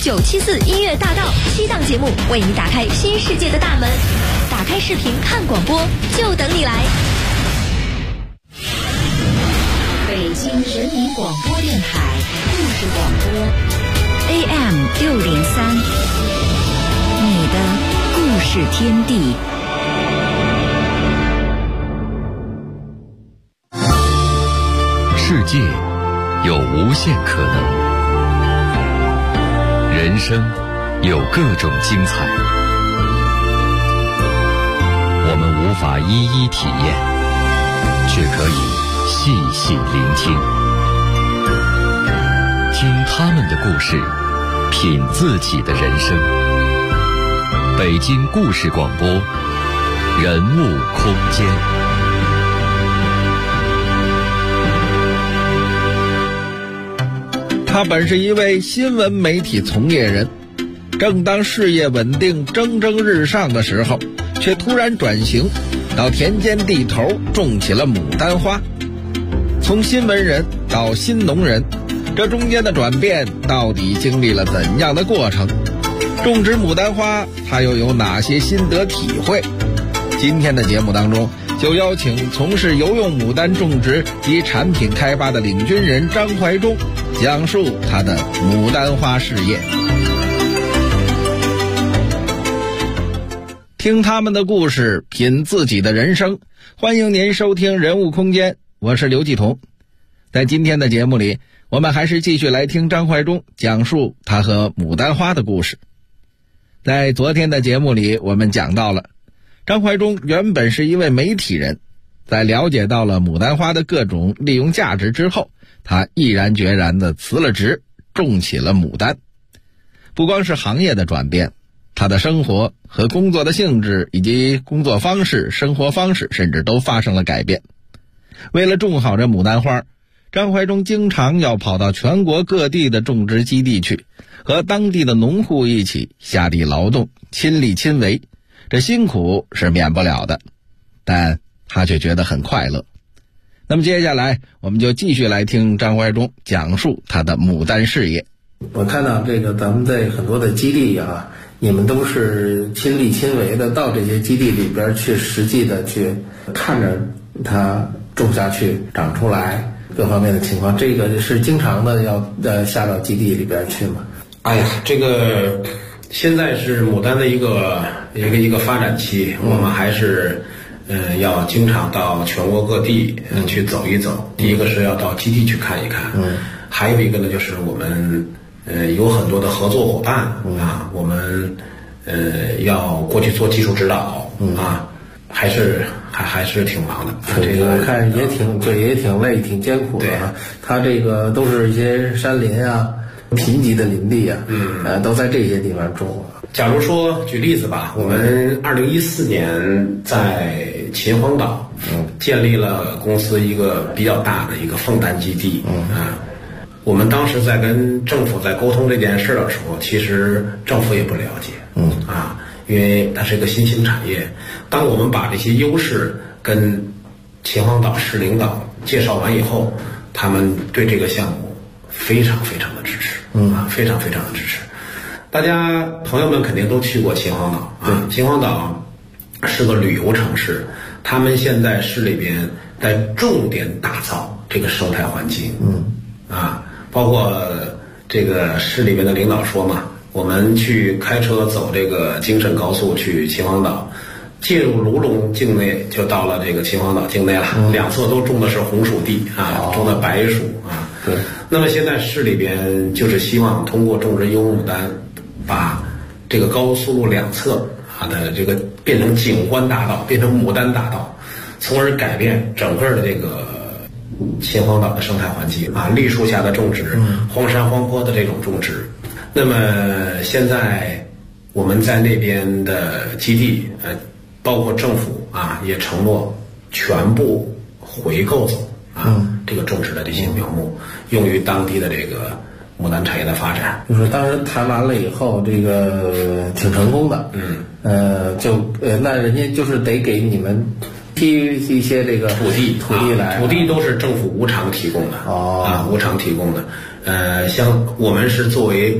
974音乐大道7档节目，为你打开新世界的大门。打开视频看广播，就等你来。 北京人民广播电台故事广播 AM 603，你的故事天地。 世界有无限可能，人生有各种精彩，我们无法一一体验，却可以细细聆听，听他们的故事，品自己的人生。北京故事广播，人物空间。 他本是一位新闻媒体从业人，正当事业稳定蒸蒸日上的时候，却突然转型到田间地头种起了牡丹花。从新闻人到新农人，这中间的转变到底经历了怎样的过程？种植牡丹花他又有哪些心得体会？今天的节目当中，就邀请从事游用牡丹种植及产品开发的领军人张怀忠，讲述他的牡丹花事业。听他们的故事，品自己的人生。欢迎您收听人物空间，我是刘继彤。在今天的节目里，我们还是继续来听张怀忠讲述他和牡丹花的故事。在昨天的节目里，我们讲到了张怀忠原本是一位媒体人，在了解到了牡丹花的各种利用价值之后，他毅然决然地辞了职，种起了牡丹。不光是行业的转变，他的生活和工作的性质以及工作方式、生活方式甚至都发生了改变。为了种好这牡丹花，张怀忠经常要跑到全国各地的种植基地去，和当地的农户一起下地劳动，亲力亲为。这辛苦是免不了的，但他却觉得很快乐。那么接下来我们就继续来听张怀忠讲述他的牡丹事业。 我看到这个咱们在很多的基地啊，你们都是亲力亲为的到这些基地里边去，实际的去看着它种下去长出来各方面的情况，这个是经常的要下到基地里边去吗？ 哎呀，这个现在是牡丹的一个发展期，我们还是要经常到全国各地去走一走。第一个是要到基地去看一看，还有一个呢就是我们有很多的合作伙伴啊，我们要过去做技术指导啊，还是挺忙的。这个我看也挺累，挺艰苦的啊。它这个都是一些山林啊，贫瘠的林地啊，都在这些地方种。 假如说举例子吧，我们2014年在秦皇岛建立了公司一个比较大的一个凤丹基地我们当时在跟政府在沟通这件事的时候，其实政府也不了解因为它是一个新兴产业。当我们把这些优势跟秦皇岛市领导介绍完以后，他们对这个项目非常非常的支持非常非常的支持。大家朋友们肯定都去过秦皇岛秦皇岛是个旅游城市，他们现在市里边在重点打造这个生态环境包括这个市里边的领导说嘛，我们去开车走这个京沈高速去秦皇岛，进入卢龙境内就到了这个秦皇岛境内了，两侧都种的是红薯地种的白薯对。 那么现在市里边就是希望通过种植游牡丹，把这个高速路两侧的这个变成景观大道，变成牡丹大道，从而改变整个的这个秦皇岛的生态环境绿树下的种植，荒山荒坡的这种种植。那么现在我们在那边的基地包括政府也承诺全部回购走这个种植的这些苗木，用于当地的这个牡丹产业的发展。 就是当时谈完了以后，这个挺成功的。那人家就是得给你们批一些这个土地来， 土地都是政府无偿提供的无偿提供的。像我们是作为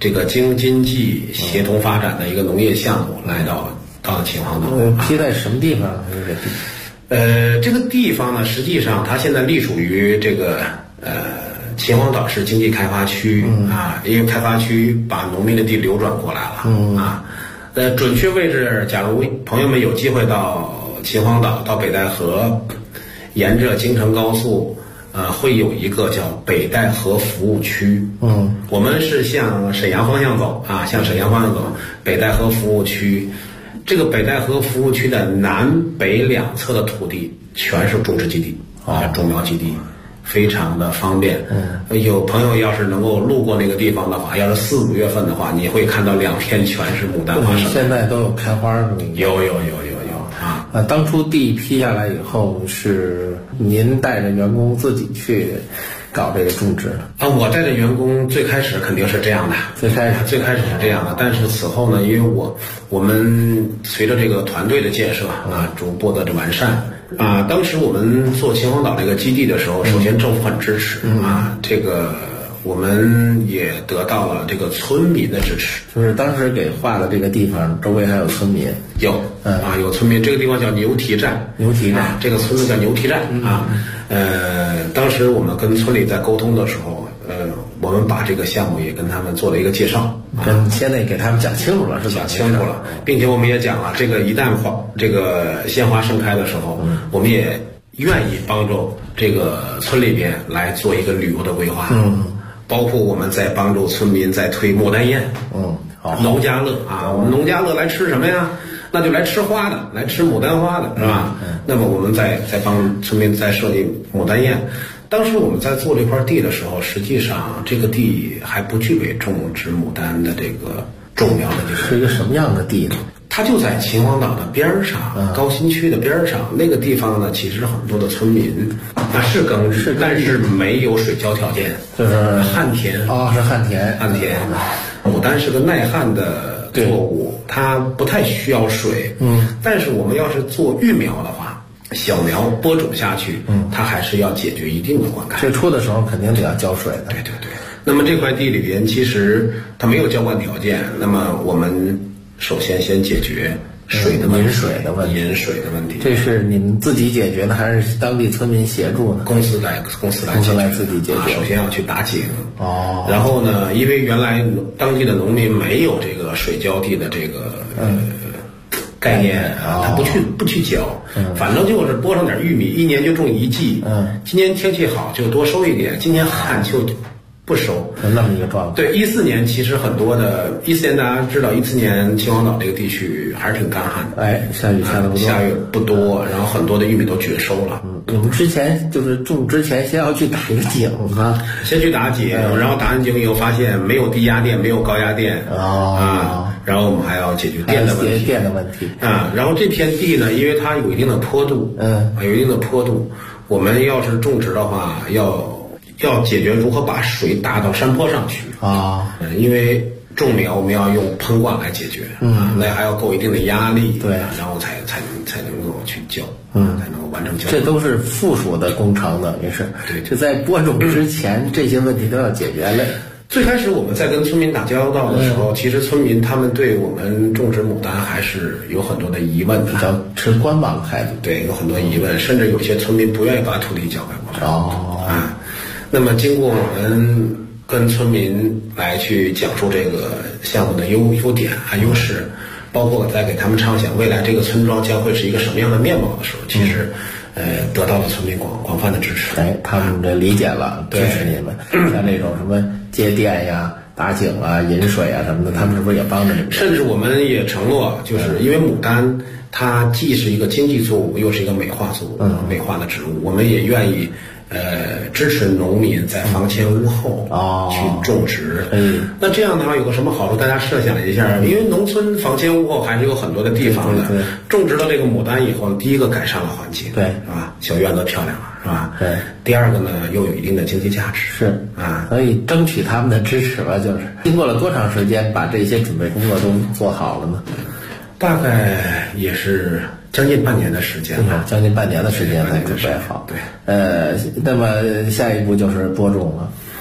这个京津冀协同发展的一个农业项目来到了秦皇岛。 批在什么地方？ 这个地方呢，实际上它现在隶属于这个秦皇岛市经济开发区啊，因为开发区把农民的地流转过来了啊。准确位置，假如朋友们有机会到秦皇岛到北戴河，沿着京承高速，会有一个叫北戴河服务区。我们是向沈阳方向走啊，向沈阳方向走，北戴河服务区。这个北戴河服务区的南北两侧的土地全是种植基地种苗基地，非常的方便。有朋友要是能够路过那个地方的话，要是4、5月份的话，你会看到2片全是牡丹花生。 现在都有开花的。 有啊！ 当初地批下来以后，是您带着员工自己去搞这个种植的我带着员工最开始肯定是这样的，最开始是这样的。但是此后呢，因为我们随着这个团队的建设逐步的完善当时我们做秦皇岛这个基地的时候，首先政府很支持这个我们也得到了这个村民的支持。 就是当时给划的这个地方周围还有村民， 有村民。这个地方叫牛蹄站，这个村子叫牛蹄站当时我们跟村里在沟通的时候，我们把这个项目也跟他们做了一个介绍， 现在给他们讲清楚了，是讲清楚了，并且我们也讲了，这个一旦这个鲜花盛开的时候，我们也愿意帮助这个村里边来做一个旅游的规划，包括我们在帮助村民在推牡丹宴，农家乐我们农家乐来吃什么呀？那就来吃花的，来吃牡丹花的，是吧？那么我们在帮村民在设计牡丹宴。当时我们在做这块地的时候，实际上这个地还不具备种植牡丹的这个种苗的这个。 是一个什么样的地呢？ 它就在秦皇岛的边上，高新区的边上。那个地方呢，其实很多的村民是耕地，但是没有水浇条件， 就是旱田是旱田。 牡丹是个耐旱的作物，它不太需要水。但是我们要是做育苗的话，小苗播种下去，它还是要解决一定的灌溉。 最初的时候肯定得要浇水的。 对。那么这块地里边其实它没有浇灌条件，那么我们首先解决水的问题，饮水的问题。这是你们自己解决的，还是当地村民协助呢？公司来自己解决。首先要去打井然后呢，因为原来当地的农民没有这个水浇地的这个概念他不去浇，反正就是播上点玉米，一年就种一季。今年天气好就多收一点，今年旱就不收， 那么一个状况。 对，14年其实很多的，14年大家知道，14年秦皇岛这个地区还是挺干旱的， 下雨下的不多， 下雨不多，然后很多的玉米都绝收了。 你们之前就是种之前先要去打一个井吗？ 先去打井，然后打完井以后发现没有低压电，没有高压电然后我们还要解决电的问题然后这片地呢，因为它有一定的坡度，我们要是种植的话，要解决如何把水打到山坡上去因为种苗我们要用喷灌来解决那还要够一定的压力，然后才能够去浇才能够完成浇。 这都是附属的工程的，也是就在播种之前这些问题都要解决了。 最开始我们在跟村民打交道的时候，其实村民他们对我们种植牡丹还是有很多的疑问的， 比较持观望态度。 对，有很多疑问，甚至有些村民不愿意把土地交给我们那么经过我们跟村民来去讲述这个项目的优点优势，包括再给他们畅想未来这个村庄将会是一个什么样的面貌的时候，其实得到了村民广泛的支持。 他们这理解了，支持你们。像那种什么接电呀、打井饮水什么的，他们是不是也帮着你们？ 甚至我们也承诺，就是因为牡丹它既是一个经济作物，又是一个美化作物，美化的植物，我们也愿意支持农民在房前屋后去种植。那这样的话有个什么好处？大家设想一下，因为农村房前屋后还是有很多的地方的，种植了这个牡丹以后，第一个改善了环境，是吧？小院子漂亮了，是吧？第二个呢，又有一定的经济价值， 所以争取他们的支持吧。就是经过了多长时间把这些准备工作都做好了呢？ 大概也是将近半年的时间了， 将近半年的时间才准备好。那么下一步就是播种了。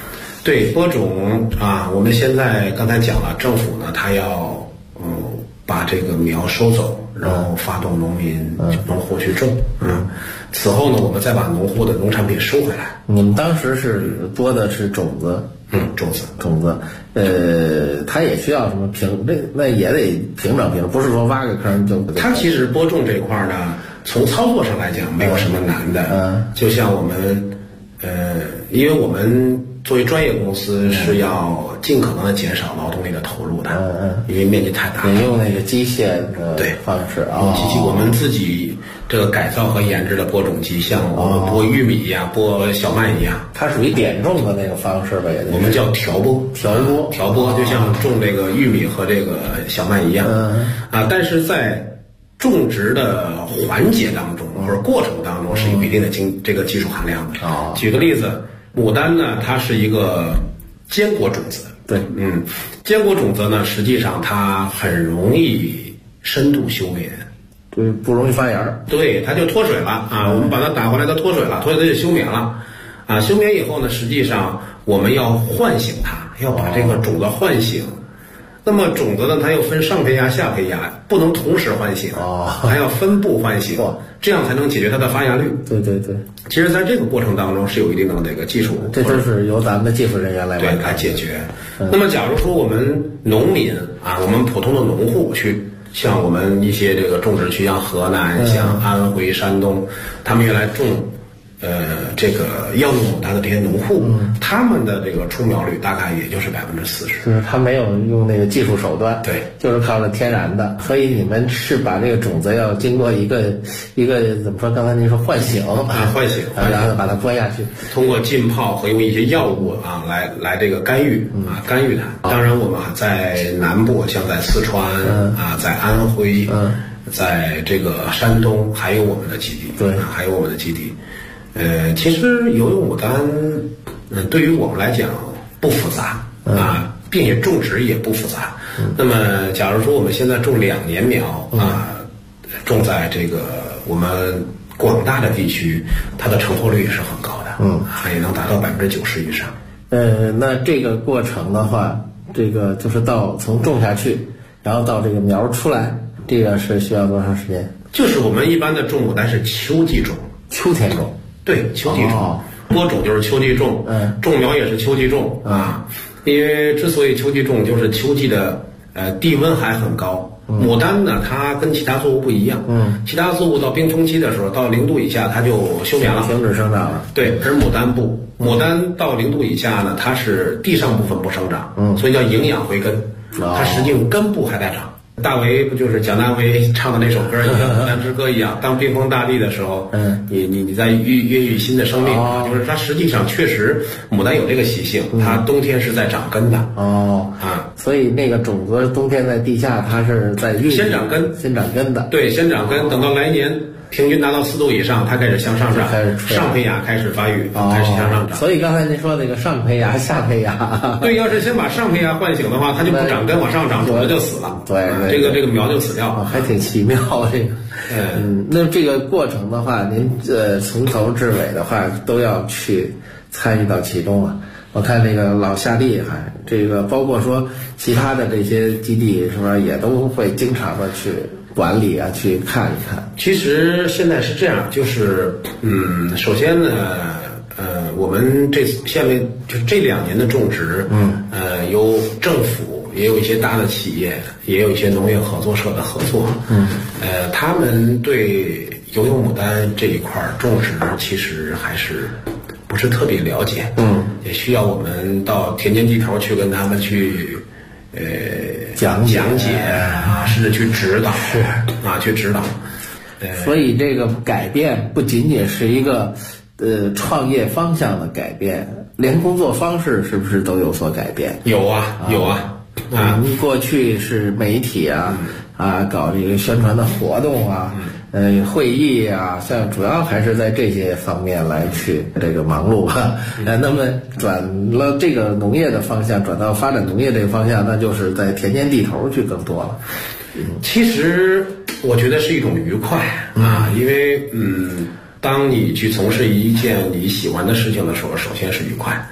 对，播种啊，我们现在刚才讲了，政府呢，它要把这个苗收走，然后发动农民、农户去种。此后呢，我们再把农户的农产品收回来。 你们当时是播的是种子，种子，它也需要什么那也得平整，不是说挖个坑就。 它其实播种这块呢，从操作上来讲没有什么难的。就像我们，因为我们作为专业公司是要尽可能的减少劳动力的投入的，因为面积太大。 你用那个机械的方式啊， 机器我们自己这个改造和研制的播种机，像我们播玉米呀、播小麦一样， 它属于点种的那个方式吧？也我们叫调播，就像种这个玉米和这个小麦一样。但是在种植的环节当中或者过程当中是有一定的这个技术含量的。举个例子。牡丹呢，它是一个坚果种子。 对， 坚果种子呢，实际上它很容易深度休眠， 对，不容易发芽。 对，它就脱水了啊。我们把它打回来，它脱水了，脱水它就休眠了啊。休眠以后呢，实际上我们要唤醒它，要把这个种子唤醒。那么种子呢，它又分上胚芽、下胚芽，不能同时唤醒，还要分步唤醒，这样才能解决它的发芽率。 对， 其实在这个过程当中是有一定的这个技术， 这都是由咱们的技术人员来解决。那么假如说我们农民啊，我们普通的农户去，像我们一些这个种植区，像河南、像安徽、山东，他们原来种这个药用牡丹的这些农户，他们的这个出苗率大概也就是40%， 就是他没有用那个技术手段， 对， 就是靠着天然的。所以你们是把这个种子要经过一个怎么说？刚才您说唤醒，然后把它播下去， 通过浸泡和用一些药物啊来这个干预它。当然，我们在南部，像在四川在安徽，在这个山东还有我们的基地， 对， 还有我们的基地。其实游泳牡丹，对于我们来讲不复杂啊，并且种植也不复杂。那么，假如说我们现在种2年苗种在这个我们广大的地区，它的成活率也是很高的，也能达到90%以上。 那这个过程的话，这个就是从种下去，然后到这个苗出来，这个是需要多长时间？ 就是我们一般的种牡丹是秋季种， 秋天种。 对，秋季种，播种就是秋季种，种苗也是秋季种啊。因为之所以秋季种，就是秋季的地温还很高。牡丹呢，它跟其他作物不一样，其他作物到冰封期的时候，到0度以下它就休眠了， 停止生长了。 对，而牡丹不，牡丹到0度以下呢，它是地上部分不生长，所以叫营养回根，它实际上根部还在长。大为不就是蒋大为唱的那首歌，就跟《牡丹之歌》一样，当冰封大地的时候，你在孕育新的生命就是它实际上确实牡丹有这个习性，它冬天是在长根的所以那个种子冬天在地下，它是在先长根的，对，先长根，等到来年平均达到4度以上，它开始向上长，上胚芽开始发育，开始向上长。 所以刚才您说那个上胚芽、下胚芽， 对，要是先把上胚芽唤醒的话，它就不长根往上长，种子就死了。 对， 这个苗就死掉了， 还挺奇妙这个。那这个过程的话，您从头至尾的话都要去参与到其中啊。我看这个老夏厉害，这个包括说其他的这些基地是不是也都会经常的去管理啊，去看一看。 其实现在是这样，就是首先呢，我们下面就是这2年的种植，由政府也有一些大的企业，也有一些农业合作社的合作，他们对游泳牡丹这一块种植其实还是不是特别了解，也需要我们到田间地头去跟他们去讲解啊，甚至去指导，去指导。 所以这个改变不仅仅是一个创业方向的改变，连工作方式是不是都有所改变？ 有啊。 过去是媒体搞这个宣传的活动会议像主要还是在这些方面来去这个忙碌那么转了这个农业的方向，转到发展农业这个方向，那就是在田间地头去更多了。 其实我觉得是一种愉快因为当你去从事一件你喜欢的事情的时候，首先是愉快，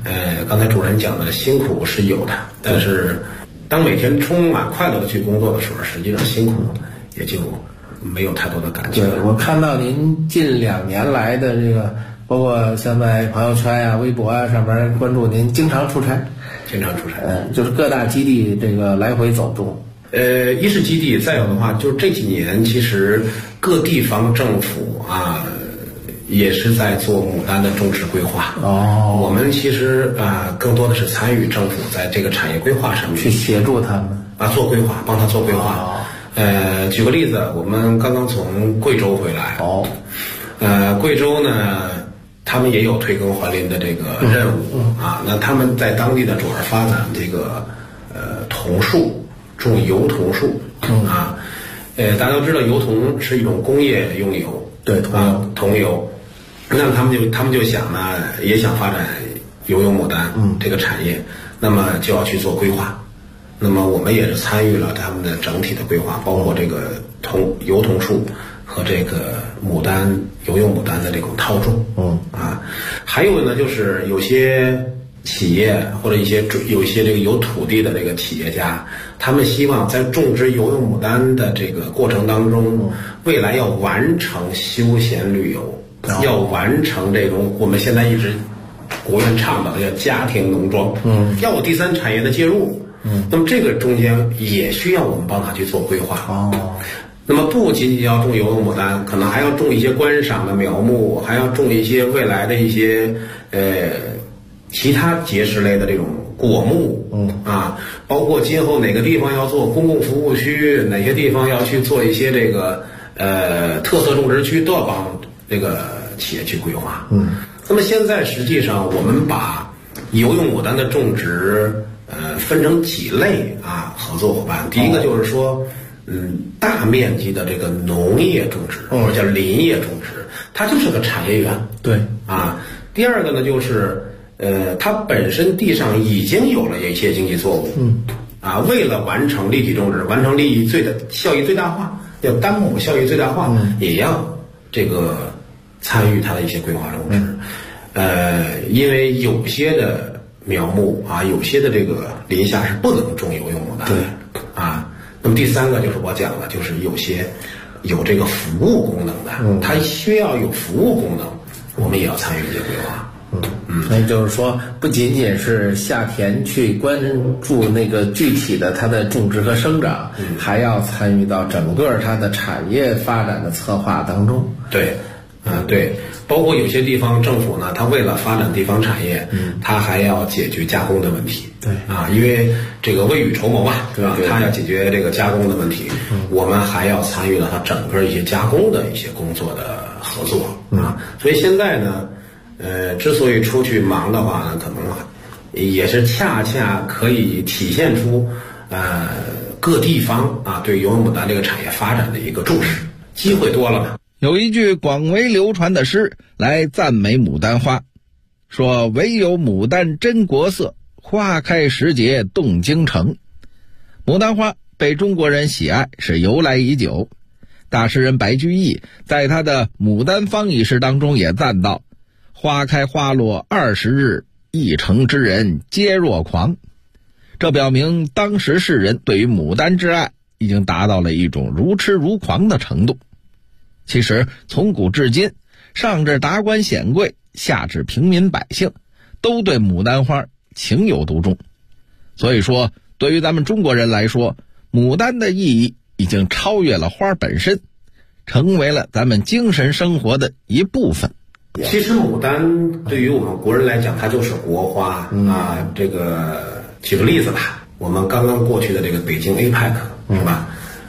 刚才主任讲的辛苦是有的，但是当每天充满快乐的去工作的时候，实际上辛苦也就没有太多的感觉。 对，我看到您近2年来的这个，包括像在朋友圈呀、微博啊上面关注您，经常出差，就是各大基地这个来回走动。 一是基地，再有的话，就是这几年其实各地方政府啊，也是在做牡丹的种植规划。我们其实更多的是参与政府在这个产业规划上面去协助他们做规划，帮他做规划。举个例子，我们刚刚从贵州回来。贵州呢，他们也有退耕还林的这个任务那他们在当地的主要发展这个桐树，种油桐树大家都知道油桐是一种工业用油， 对， 桐油。那他们就想呢，也想发展油牡丹这个产业，那么就要去做规划。那么我们也是参与了他们的整体的规划，包括这个油桐树和这个油用牡丹的这种套种。还有呢，就是有些企业或者有一些这个有土地的这个企业家，他们希望在种植油用牡丹的这个过程当中，未来要完成休闲旅游，要完成这种我们现在一直国务院倡导的叫家庭农庄，要有第三产业的介入。那么这个中间也需要我们帮他去做规划。那么不仅仅要种油用牡丹，可能还要种一些观赏的苗木，还要种一些未来的一些其他结实类的这种果木。包括今后哪个地方要做公共服务区，哪些地方要去做一些这个特色种植区，都要帮这个企业去规划。那么现在实际上我们把油用牡丹的种植分成几类合作伙伴。第一个就是说大面积的这个农业种植或者叫林业种植，它就是个产业园。 对第二个呢，就是它本身地上已经有了一些经济作物。为了完成立体种植，完成效益最大化，要单亩效益最大化，也要这个参与它的一些规划种植。因为有些的苗木有些的这个林下是不能种油用牡丹的。那么第三个就是我讲的，就是有些有这个服务功能的，它需要有服务功能，我们也要参与这些规划。 所以就是说，不仅仅是下田去关注那个具体的它的种植和生长，还要参与到整个它的产业发展的策划当中。 对，包括有些地方政府呢，它为了发展地方产业，它还要解决加工的问题。 对因为这个未雨绸缪对吧？它要解决这个加工的问题，我们还要参与了它整个一些加工的一些工作的合作所以现在呢，之所以出去忙的话呢，可能也是恰恰可以体现出各地方对油用牡丹这个产业发展的一个重视，机会多了嘛。 有一句广为流传的诗来赞美牡丹花，说唯有牡丹真国色，花开时节动京城。牡丹花被中国人喜爱是由来已久，大诗人白居易在他的《牡丹坊》一诗当中也赞道：花开花落20日，一城之人皆若狂。这表明当时世人对于牡丹之爱已经达到了一种如痴如狂的程度。其实从古至今，上至达官显贵，下至平民百姓，都对牡丹花情有独钟。所以说，对于咱们中国人来说，牡丹的意义已经超越了花本身，成为了咱们精神生活的一部分。 其实牡丹对于我们国人来讲，它就是国花这个举个例子吧，我们刚刚过去的这个北京 APEC 是吧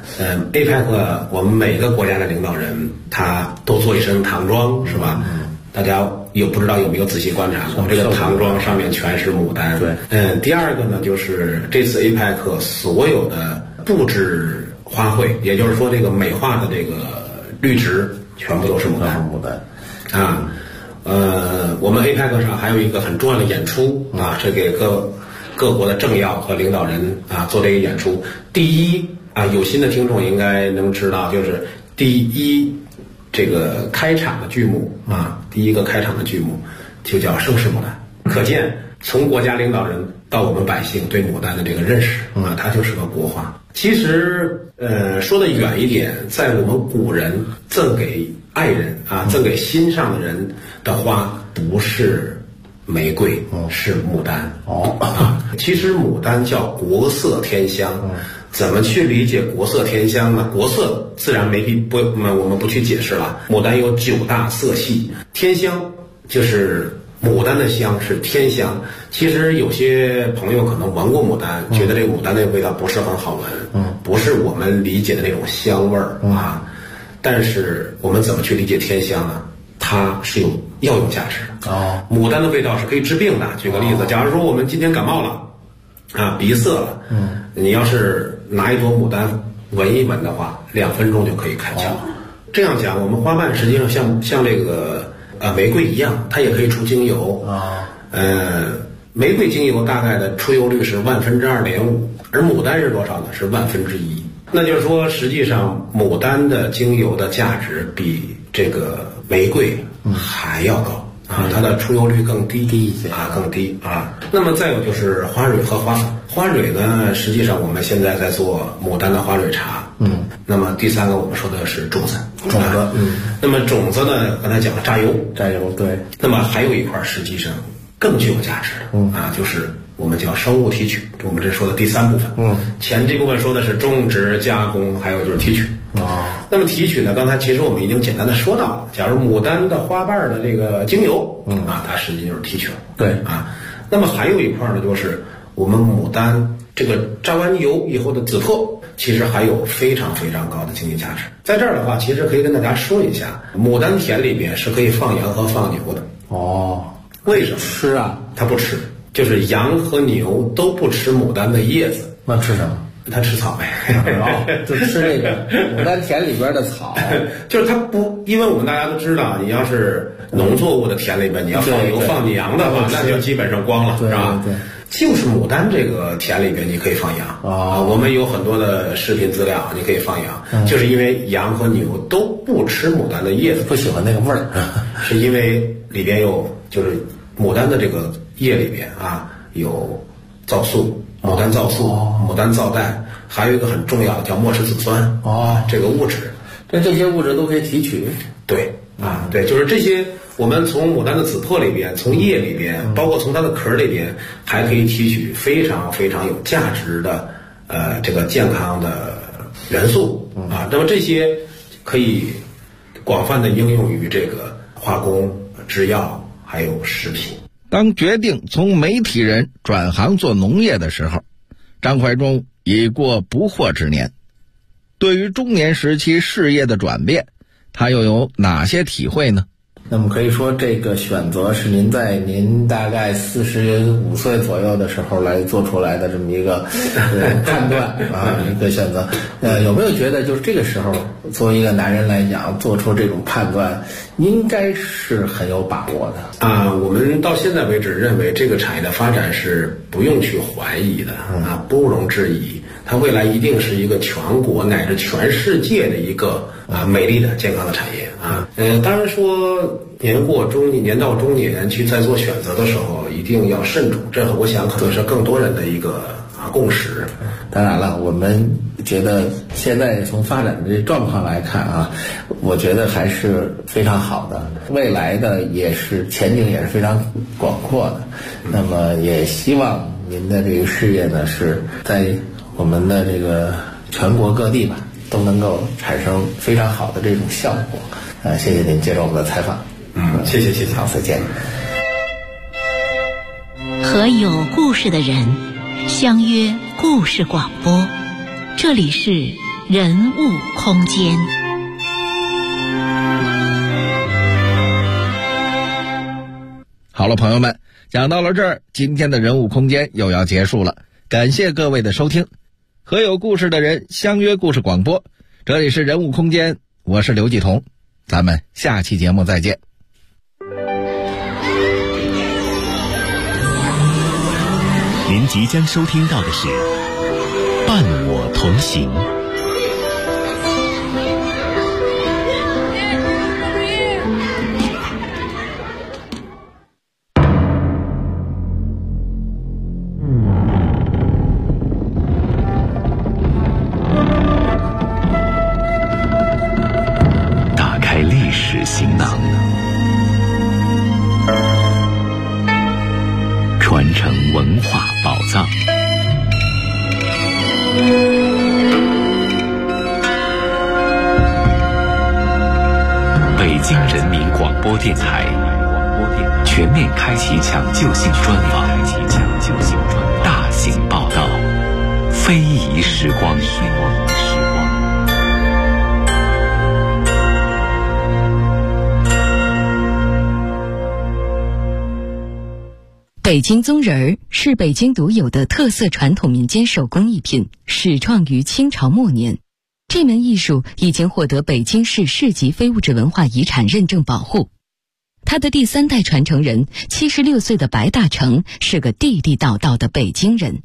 ？APEC 我们每个国家的领导人他都做一身唐装是吧？大家不知道有没有仔细观察过，这个唐装上面全是牡丹。 对， 第二个呢，就是这次 APEC 所有的布置花卉，也就是说这个美化的这个绿植，全部都是牡丹。我们 APEC 上还有一个很重要的演出是给各国的政要和领导人做这个演出。第一有心的听众应该能知道，就是第一这个开场的剧目第一个开场的剧目就叫盛世牡丹。可见从国家领导人到我们百姓对牡丹的这个认识啊，它就是个国花。其实说的远一点，在我们古人赠给爱人啊，赠给心上的人的花不是玫瑰，是牡丹。其实牡丹叫国色天香。怎么去理解国色天香呢？国色自然我们不去解释了。牡丹有9大色系，天香就是牡丹的香是天香。其实有些朋友可能闻过牡丹，觉得这个牡丹的味道不是很好闻，不是我们理解的那种香味儿啊。但是我们怎么去理解天香呢？它是有药用价值的。牡丹的味道是可以治病的。举个例子，假如说我们今天感冒了啊，鼻塞了，你要是拿一朵牡丹闻一闻的话，2分钟就可以开窍。这样讲，我们花瓣实际上像这个玫瑰一样，它也可以出精油玫瑰精油大概的出油率是2/1000，而牡丹是多少呢？是1/1000。那就是说，实际上牡丹的精油的价值比这个玫瑰还要高啊，它的出油率更低一些啊，更低啊。那么再有就是花蕊和花蕊呢，实际上我们现在在做牡丹的花蕊茶。那么第3个我们说的是种子。那么种子呢，刚才讲了榨油，对。那么还有一块实际上更具有价值的啊，就是我们叫生物提取，我们这说的第3部分。前这部分说的是种植、加工，还有就是提取。那么提取呢，刚才其实我们已经简单的说到了，假如牡丹的花瓣的这个精油它实际就是提取了。对啊。那么还有一块呢，就是我们牡丹这个榨完油以后的紫珀，其实还有非常非常高的经济价值。在这儿的话，其实可以跟大家说一下，牡丹田里边是可以放羊和放牛的。为什么吃啊？它不吃，就是羊和牛都不吃牡丹的叶子。那吃什么？它吃草呗， 就吃那个牡丹田里边的草。 就是它不，因为我们大家都知道，你要是农作物的田里边，你要放牛放羊的话，那就基本上光了，是吧？对。就是牡丹这个田里边，你可以放羊我们有很多的视频资料，你可以放羊，就是因为羊和牛都不吃牡丹的叶子， 不喜欢那个味儿， 是因为里边有就是牡丹的这个叶里边有皂素。牡丹皂素、牡丹皂苷，还有一个很重要的叫莫氏子酸这个物质， 这些物质都可以提取。 对对，就是这些，我们从牡丹的紫珀里边，从叶里边，包括从它的壳里边，还可以提取非常非常有价值的这个健康的元素那么这些可以广泛的应用于这个化工、制药还有食品。 当决定从媒体人转行做农业的时候，张怀忠已过不惑之年。对于中年时期事业的转变，他又有哪些体会呢？ 那么可以说，这个选择是您在您大概45岁左右的时候来做出来的这么一个判断一个选择。有没有觉得就是这个时候作为一个男人来讲，做出这种判断应该是很有把握的我们到现在为止认为这个产业的发展是不用去怀疑的不容置疑，它未来一定是一个全国乃至全世界的一个美丽的健康的产业当然说年到中年去在做选择的时候一定要慎重，这我想可能是更多人的一个共识。 当然了，我们觉得现在从发展的这状况来看我觉得还是非常好的，未来的也是前景也是非常广阔的。那么也希望您的这个事业呢是在我们的这个全国各地吧都能够产生非常好的这种效果。谢谢您接受我们的采访。 谢谢， 好，再见。 和有故事的人相约故事广播，这里是人物空间。 好了，朋友们，讲到了这儿，今天的人物空间又要结束了，感谢各位的收听。和有故事的人相约故事广播，这里是人物空间，我是刘继彤，咱们下期节目再见。 您即将收听到的是伴我同行。 京人民广播电台全面开启抢救性专访，大型报道，非遗时光。 北京棕人儿是北京独有的特色传统民间手工艺品，始创于清朝末年。这门艺术已经获得北京市市级非物质文化遗产认证保护。他的第3代传承人76岁的白大成是个地地道道的北京人。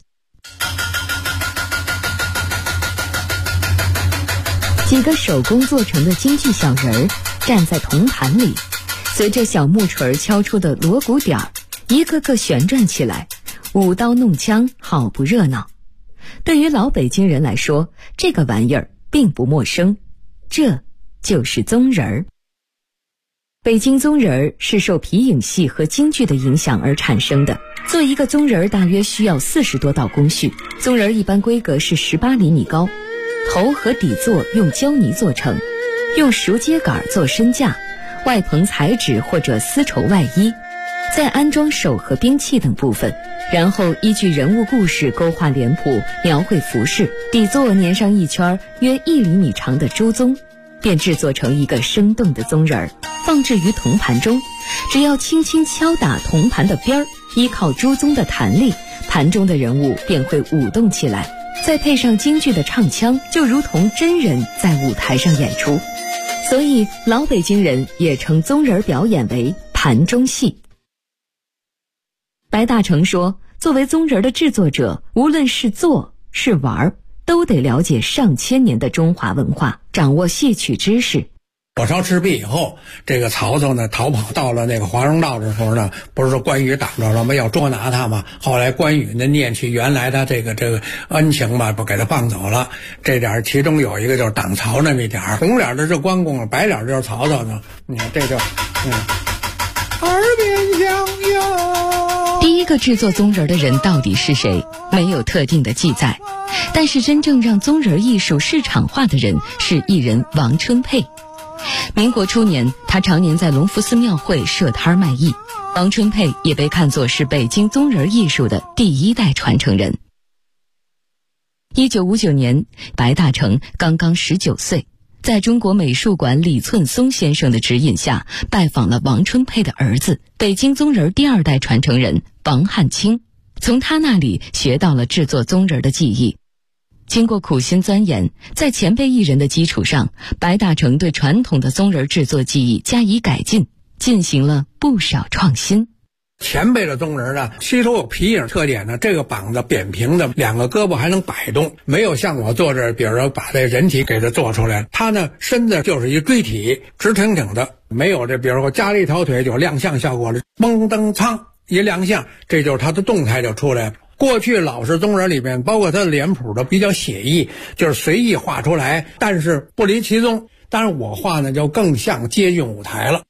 几个手工做成的京剧小人儿站在铜盘里，随着小木锤敲出的锣鼓点儿，一个个旋转起来，舞刀弄枪，好不热闹。对于老北京人来说，这个玩意儿并不陌生，这就是棕人儿。北京棕人儿是受皮影戏和京剧的影响而产生的。做一个棕人儿大约需要40多道工序，棕人儿一般规格是18厘米高，头和底座用胶泥做成，用熟秸秆做身架，外棚彩纸或者丝绸外衣，再安装手和兵器等部分，然后依据人物故事勾画脸谱，描绘服饰，底座粘上一圈约1厘米长的猪鬃，便制作成一个生动的棕人儿，放置于铜盘中。只要轻轻敲打铜盘的边儿，依靠猪鬃的弹力，盘中的人物便会舞动起来，再配上京剧的唱腔，就如同真人在舞台上演出。所以老北京人也称棕人表演为盘中戏。白大成说，作为棕人的制作者，无论是做是玩，都得了解上千年的中华文化，掌握戏曲知识。 火烧赤壁以后，这个曹操呢逃跑到了那个华容道的时候呢，不是说关羽挡着了吗？要捉拿他嘛。后来关羽呢念起原来他这个恩情嘛，不给他放走了。这点其中有一个就是挡曹那么一点，红脸的是关公，白脸就是曹操呢。你看这就耳边响哟。 第一个制作棕人的人到底是谁？没有特定的记载。但是真正让棕人艺术市场化的人是艺人王春佩。民国初年，他常年在隆福寺庙会设摊卖艺。王春佩也被看作是北京棕人艺术的第1代传承人。1959年，白大成刚刚19岁，在中国美术馆李寸松先生的指引下，拜访了王春佩的儿子，北京棕人第2代传承人王汉卿，从他那里学到了制作棕人的技艺。经过苦心钻研，在前辈艺人的基础上，白大成对传统的棕人制作技艺加以改进，进行了不少创新。 前辈的棕人呢，吸收有皮影特点呢，这个膀子扁平的，2个胳膊还能摆动，没有像我做这，比如说把这人体给它做出来，他呢身子就是一锥体，直挺挺的，没有这比如说加了一条腿就亮相效果了，嘣噔噌一亮相，这就是他的动态就出来了。过去老式棕人里面，包括他的脸谱的比较写意，就是随意画出来，但是不离其宗。当然我画呢就更像接近舞台了。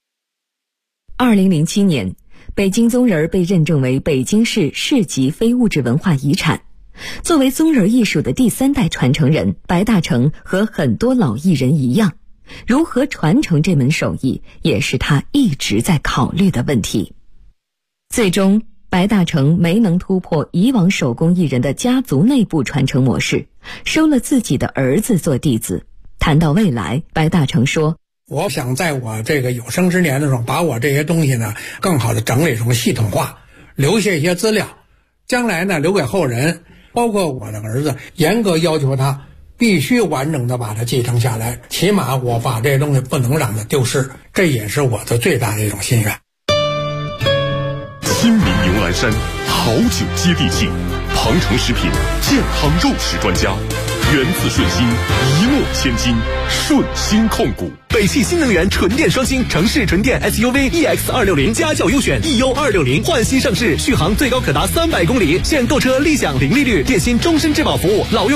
2007年，北京棕人被认证为北京市市级非物质文化遗产。作为棕人艺术的第3代传承人，白大成和很多老艺人一样，如何传承这门手艺，也是他一直在考虑的问题。最终白大成没能突破以往手工艺人的家族内部传承模式，收了自己的儿子做弟子。谈到未来，白大成说， 我想在我这个有生之年的时候，把我这些东西呢更好的整理成系统化，留下一些资料，将来呢留给后人，包括我的儿子，严格要求他必须完整的把它继承下来，起码我把这些东西不能让它丢失，这也是我的最大的一种心愿。 亲民牛栏山好酒接地气，庞城食品健康肉食专家，源自顺心，一诺千金，顺心控股。 北汽新能源纯电双星城市纯电 SUV EX260，家轿优选 EU260焕新上市，续航最高可达300公里，现购车立享零利率，电信终身质保服务，老用